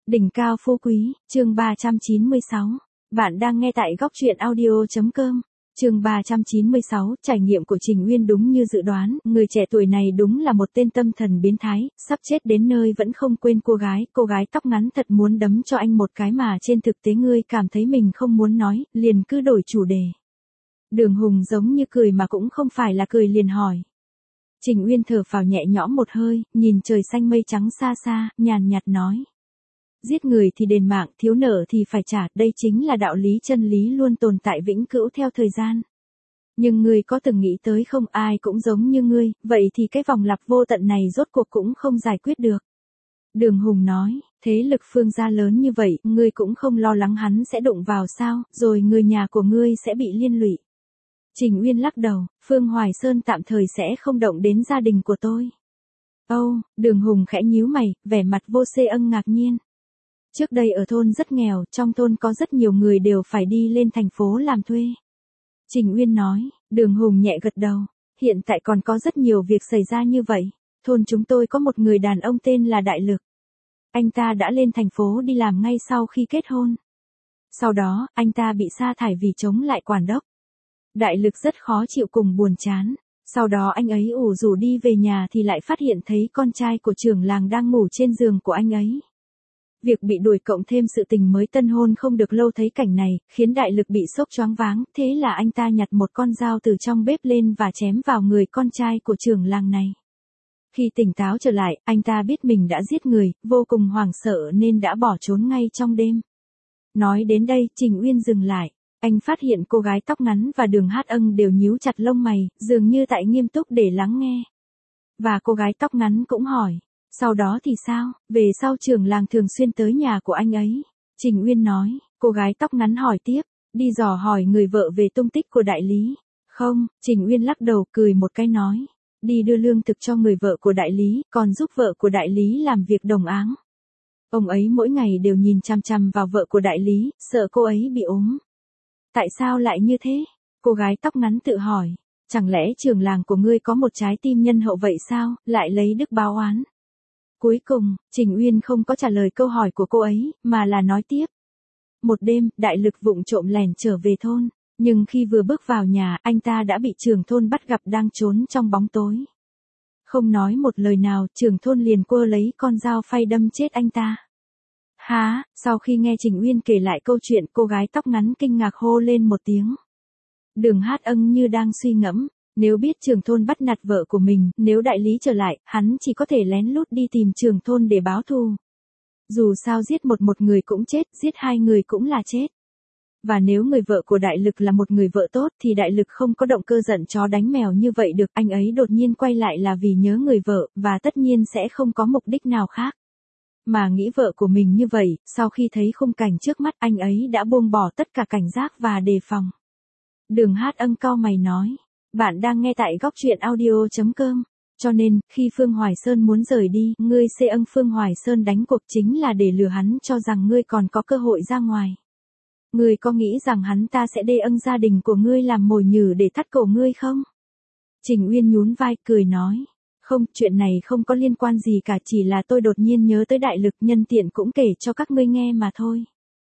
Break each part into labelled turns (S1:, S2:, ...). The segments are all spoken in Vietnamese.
S1: Đỉnh cao phú quý, chương 396. Bạn đang nghe tại góc truyện audio.com. Chương 396, trải nghiệm của Trình Uyên đúng như dự đoán, người trẻ tuổi này đúng là một tên tâm thần biến thái, sắp chết đến nơi vẫn không quên cô gái tóc ngắn thật muốn đấm cho anh một cái mà trên thực tế ngươi cảm thấy mình không muốn nói, liền cứ đổi chủ đề. Đường Hùng giống như cười mà cũng không phải là cười liền hỏi. Trình Uyên thở phào nhẹ nhõm một hơi, nhìn trời xanh mây trắng xa xa, nhàn nhạt nói. Giết người thì đền mạng, thiếu nợ thì phải trả, đây chính là đạo lý chân lý luôn tồn tại vĩnh cửu theo thời gian. Nhưng ngươi có từng nghĩ tới không, ai cũng giống như ngươi, vậy thì cái vòng lặp vô tận này rốt cuộc cũng không giải quyết được. Đường Hùng nói, thế lực Phương gia lớn như vậy, ngươi cũng không lo lắng hắn sẽ đụng vào sao, rồi người nhà của ngươi sẽ bị liên lụy. Trình Uyên lắc đầu, Phương Hoài Sơn tạm thời sẽ không động đến gia đình của tôi. Đường Hùng khẽ nhíu mày, vẻ mặt vô xê ân ngạc nhiên. Trước đây ở thôn rất nghèo, trong thôn có rất nhiều người đều phải đi lên thành phố làm thuê. Trình Uyên nói, Đường Hùng nhẹ gật đầu, hiện tại còn có rất nhiều việc xảy ra như vậy. Thôn chúng tôi có một người đàn ông tên là Đại Lực. Anh ta đã lên thành phố đi làm ngay sau khi kết hôn. Sau đó, anh ta bị sa thải vì chống lại quản đốc. Đại Lực rất khó chịu cùng buồn chán. Sau đó anh ấy ủ rũ đi về nhà thì lại phát hiện thấy con trai của trưởng làng đang ngủ trên giường của anh ấy. Việc bị đuổi cộng thêm sự tình mới tân hôn không được lâu thấy cảnh này, khiến Đại Lực bị sốc choáng váng, thế là anh ta nhặt một con dao từ trong bếp lên và chém vào người con trai của trưởng làng này. Khi tỉnh táo trở lại, anh ta biết mình đã giết người, vô cùng hoảng sợ nên đã bỏ trốn ngay trong đêm. Nói đến đây, Trình Uyên dừng lại. Anh phát hiện cô gái tóc ngắn và Đường Hát Ân đều nhíu chặt lông mày, dường như tại nghiêm túc để lắng nghe. Và cô gái tóc ngắn cũng hỏi. Sau đó thì sao, về sau trưởng làng thường xuyên tới nhà của anh ấy. Trình Uyên nói, cô gái tóc ngắn hỏi tiếp, đi dò hỏi người vợ về tung tích của đại lý. Không, Trình Uyên lắc đầu cười một cái nói, đi đưa lương thực cho người vợ của đại lý, còn giúp vợ của đại lý làm việc đồng áng. Ông ấy mỗi ngày đều nhìn chằm chằm vào vợ của đại lý, sợ cô ấy bị ốm. Tại sao lại như thế? Cô gái tóc ngắn tự hỏi, chẳng lẽ trưởng làng của ngươi có một trái tim nhân hậu vậy sao, lại lấy đức báo oán? Cuối cùng, Trình Uyên không có trả lời câu hỏi của cô ấy, mà là nói tiếp. Một đêm, Đại Lực vụng trộm lẻn trở về thôn, nhưng khi vừa bước vào nhà, anh ta đã bị trưởng thôn bắt gặp đang trốn trong bóng tối. Không nói một lời nào, trưởng thôn liền quơ lấy con dao phay đâm chết anh ta. Hả, sau khi nghe Trình Uyên kể lại câu chuyện, cô gái tóc ngắn kinh ngạc hô lên một tiếng. Đường Hát Ân như đang suy ngẫm. Nếu biết trưởng thôn bắt nạt vợ của mình, nếu đại lý trở lại, hắn chỉ có thể lén lút đi tìm trưởng thôn để báo thù. Dù sao giết một người cũng chết, giết hai người cũng là chết. Và nếu người vợ của Đại Lực là một người vợ tốt thì Đại Lực không có động cơ giận chó đánh mèo như vậy được. Anh ấy đột nhiên quay lại là vì nhớ người vợ, và tất nhiên sẽ không có mục đích nào khác. Mà nghĩ vợ của mình như vậy, sau khi thấy khung cảnh trước mắt anh ấy đã buông bỏ tất cả cảnh giác và đề phòng. Đường Hát Ân cau mày nói. Bạn đang nghe tại góc truyện audio.com. Cho nên, khi Phương Hoài Sơn muốn rời đi, ngươi xê ân Phương Hoài Sơn đánh cuộc chính là để lừa hắn cho rằng ngươi còn có cơ hội ra ngoài. Ngươi có nghĩ rằng hắn ta sẽ đê ân gia đình của ngươi làm mồi nhử để thắt cổ ngươi không? Trình Uyên nhún vai cười nói. Không, chuyện này không có liên quan gì cả, chỉ là tôi đột nhiên nhớ tới Đại Lực, nhân tiện cũng kể cho các ngươi nghe mà thôi.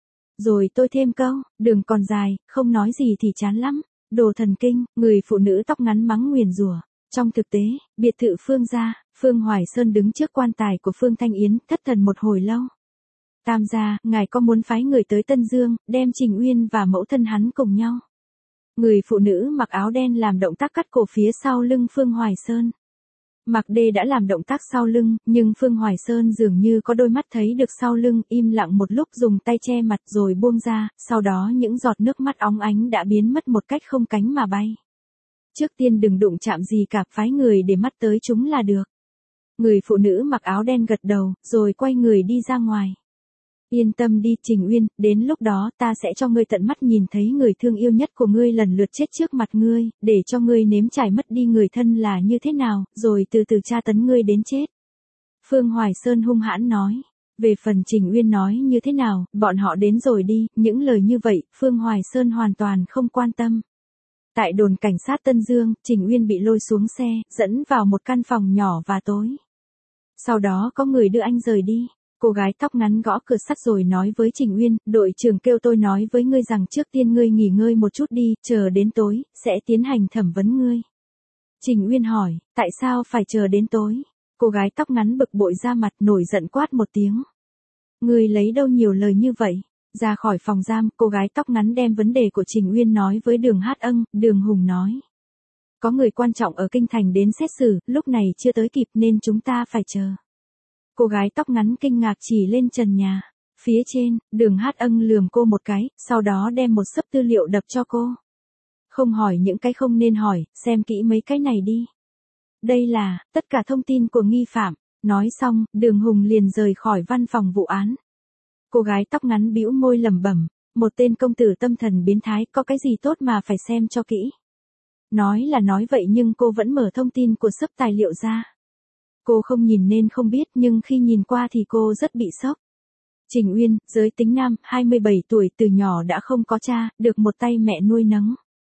S1: Rồi tôi thêm câu, đường còn dài, không nói gì thì chán lắm. Đồ thần kinh, người phụ nữ tóc ngắn mắng nguyền rủa. Trong thực tế, biệt thự Phương gia, Phương Hoài Sơn đứng trước quan tài của Phương Thanh Yến, thất thần một hồi lâu. Tam gia, ngài có muốn phái người tới Tân Dương, đem Trình Uyên và mẫu thân hắn cùng nhau? Người phụ nữ mặc áo đen làm động tác cắt cổ phía sau lưng Phương Hoài Sơn. Mạc Đê đã làm động tác sau lưng, nhưng Phương Hoài Sơn dường như có đôi mắt thấy được sau lưng, im lặng một lúc dùng tay che mặt rồi buông ra, sau đó những giọt nước mắt óng ánh đã biến mất một cách không cánh mà bay. Trước tiên đừng đụng chạm gì cả, phái người để mắt tới chúng là được. Người phụ nữ mặc áo đen gật đầu, rồi quay người đi ra ngoài. Yên tâm đi Trình Uyên, đến lúc đó ta sẽ cho ngươi tận mắt nhìn thấy người thương yêu nhất của ngươi lần lượt chết trước mặt ngươi, để cho ngươi nếm trải mất đi người thân là như thế nào, rồi từ từ tra tấn ngươi đến chết. Phương Hoài Sơn hung hãn nói. Về phần Trình Uyên nói như thế nào, bọn họ đến rồi đi, những lời như vậy, Phương Hoài Sơn hoàn toàn không quan tâm. Tại đồn cảnh sát Tân Dương, Trình Uyên bị lôi xuống xe, dẫn vào một căn phòng nhỏ và tối. Sau đó có người đưa anh rời đi. Cô gái tóc ngắn gõ cửa sắt rồi nói với Trình Uyên, đội trưởng kêu tôi nói với ngươi rằng trước tiên ngươi nghỉ ngơi một chút đi, chờ đến tối, sẽ tiến hành thẩm vấn ngươi. Trình Uyên hỏi, tại sao phải chờ đến tối? Cô gái tóc ngắn bực bội ra mặt nổi giận quát một tiếng. Ngươi lấy đâu nhiều lời như vậy? Ra khỏi phòng giam, cô gái tóc ngắn đem vấn đề của Trình Uyên nói với Đường Hát Ân, Đường Hùng nói. Có người quan trọng ở kinh thành đến xét xử, lúc này chưa tới kịp nên chúng ta phải chờ. Cô gái tóc ngắn kinh ngạc chỉ lên trần nhà. Phía trên, Đường Hát Ân lườm cô một cái, sau đó đem một xấp tư liệu đập cho cô. Không hỏi những cái không nên hỏi, xem kỹ mấy cái này đi. Đây là, tất cả thông tin của nghi phạm. Nói xong, Đường Hùng liền rời khỏi văn phòng vụ án. Cô gái tóc ngắn bĩu môi lẩm bẩm, một tên công tử tâm thần biến thái có cái gì tốt mà phải xem cho kỹ. Nói là nói vậy nhưng cô vẫn mở thông tin của xấp tài liệu ra. Cô không nhìn nên không biết nhưng khi nhìn qua thì cô rất bị sốc. Trình Uyên, giới tính nam, 27 tuổi, từ nhỏ đã không có cha, được một tay mẹ nuôi nấng.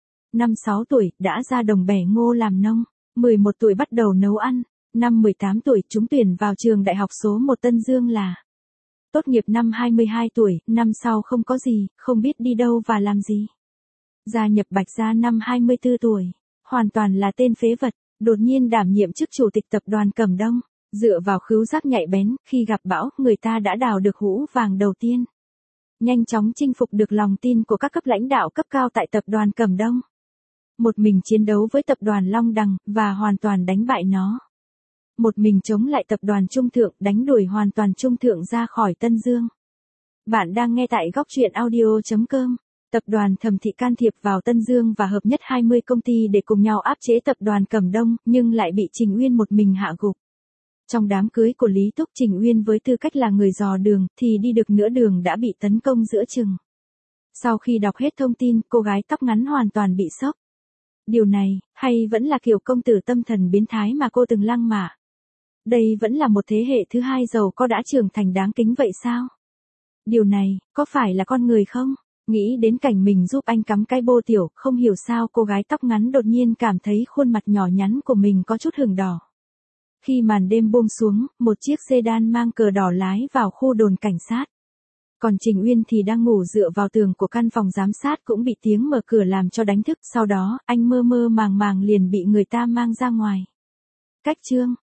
S1: 5-6 tuổi, đã ra đồng bẻ ngô làm nông. 11 tuổi bắt đầu nấu ăn. Năm 18 tuổi, trúng tuyển vào trường đại học số 1 Tân Dương là. Tốt nghiệp năm 22 tuổi, năm sau không có gì, không biết đi đâu và làm gì. Gia nhập Bạch Gia năm 24 tuổi. Hoàn toàn là tên phế vật, đột nhiên đảm nhiệm chức chủ tịch tập đoàn Cẩm Đông. Dựa vào khứu giác nhạy bén, khi gặp bão, người ta đã đào được hũ vàng đầu tiên. Nhanh chóng chinh phục được lòng tin của các cấp lãnh đạo cấp cao tại tập đoàn Cẩm Đông. Một mình chiến đấu với tập đoàn Long Đằng, và hoàn toàn đánh bại nó. Một mình chống lại tập đoàn Trung Thượng, đánh đuổi hoàn toàn Trung Thượng ra khỏi Tân Dương. Bạn đang nghe tại góc truyện audio.com. Tập đoàn Thẩm Thị can thiệp vào Tân Dương và hợp nhất 20 công ty để cùng nhau áp chế tập đoàn Cẩm Đông, nhưng lại bị Trình Uyên một mình hạ gục. Trong đám cưới của Lý Túc, Trình Uyên với tư cách là người dò đường, thì đi được nửa đường đã bị tấn công giữa chừng. Sau khi đọc hết thông tin, cô gái tóc ngắn hoàn toàn bị sốc. Điều này, hay vẫn là kiểu công tử tâm thần biến thái mà cô từng lăng mạ. Đây vẫn là một thế hệ thứ hai giàu có đã trưởng thành đáng kính vậy sao? Điều này, có phải là con người không? Nghĩ đến cảnh mình giúp anh cắm cái bô tiểu, không hiểu sao cô gái tóc ngắn đột nhiên cảm thấy khuôn mặt nhỏ nhắn của mình có chút hừng đỏ. Khi màn đêm buông xuống, một chiếc sedan mang cờ đỏ lái vào khu đồn cảnh sát. Còn Trình Uyên thì đang ngủ dựa vào tường của căn phòng giám sát cũng bị tiếng mở cửa làm cho đánh thức. Sau đó, anh mơ mơ màng màng liền bị người ta mang ra ngoài. Cách chương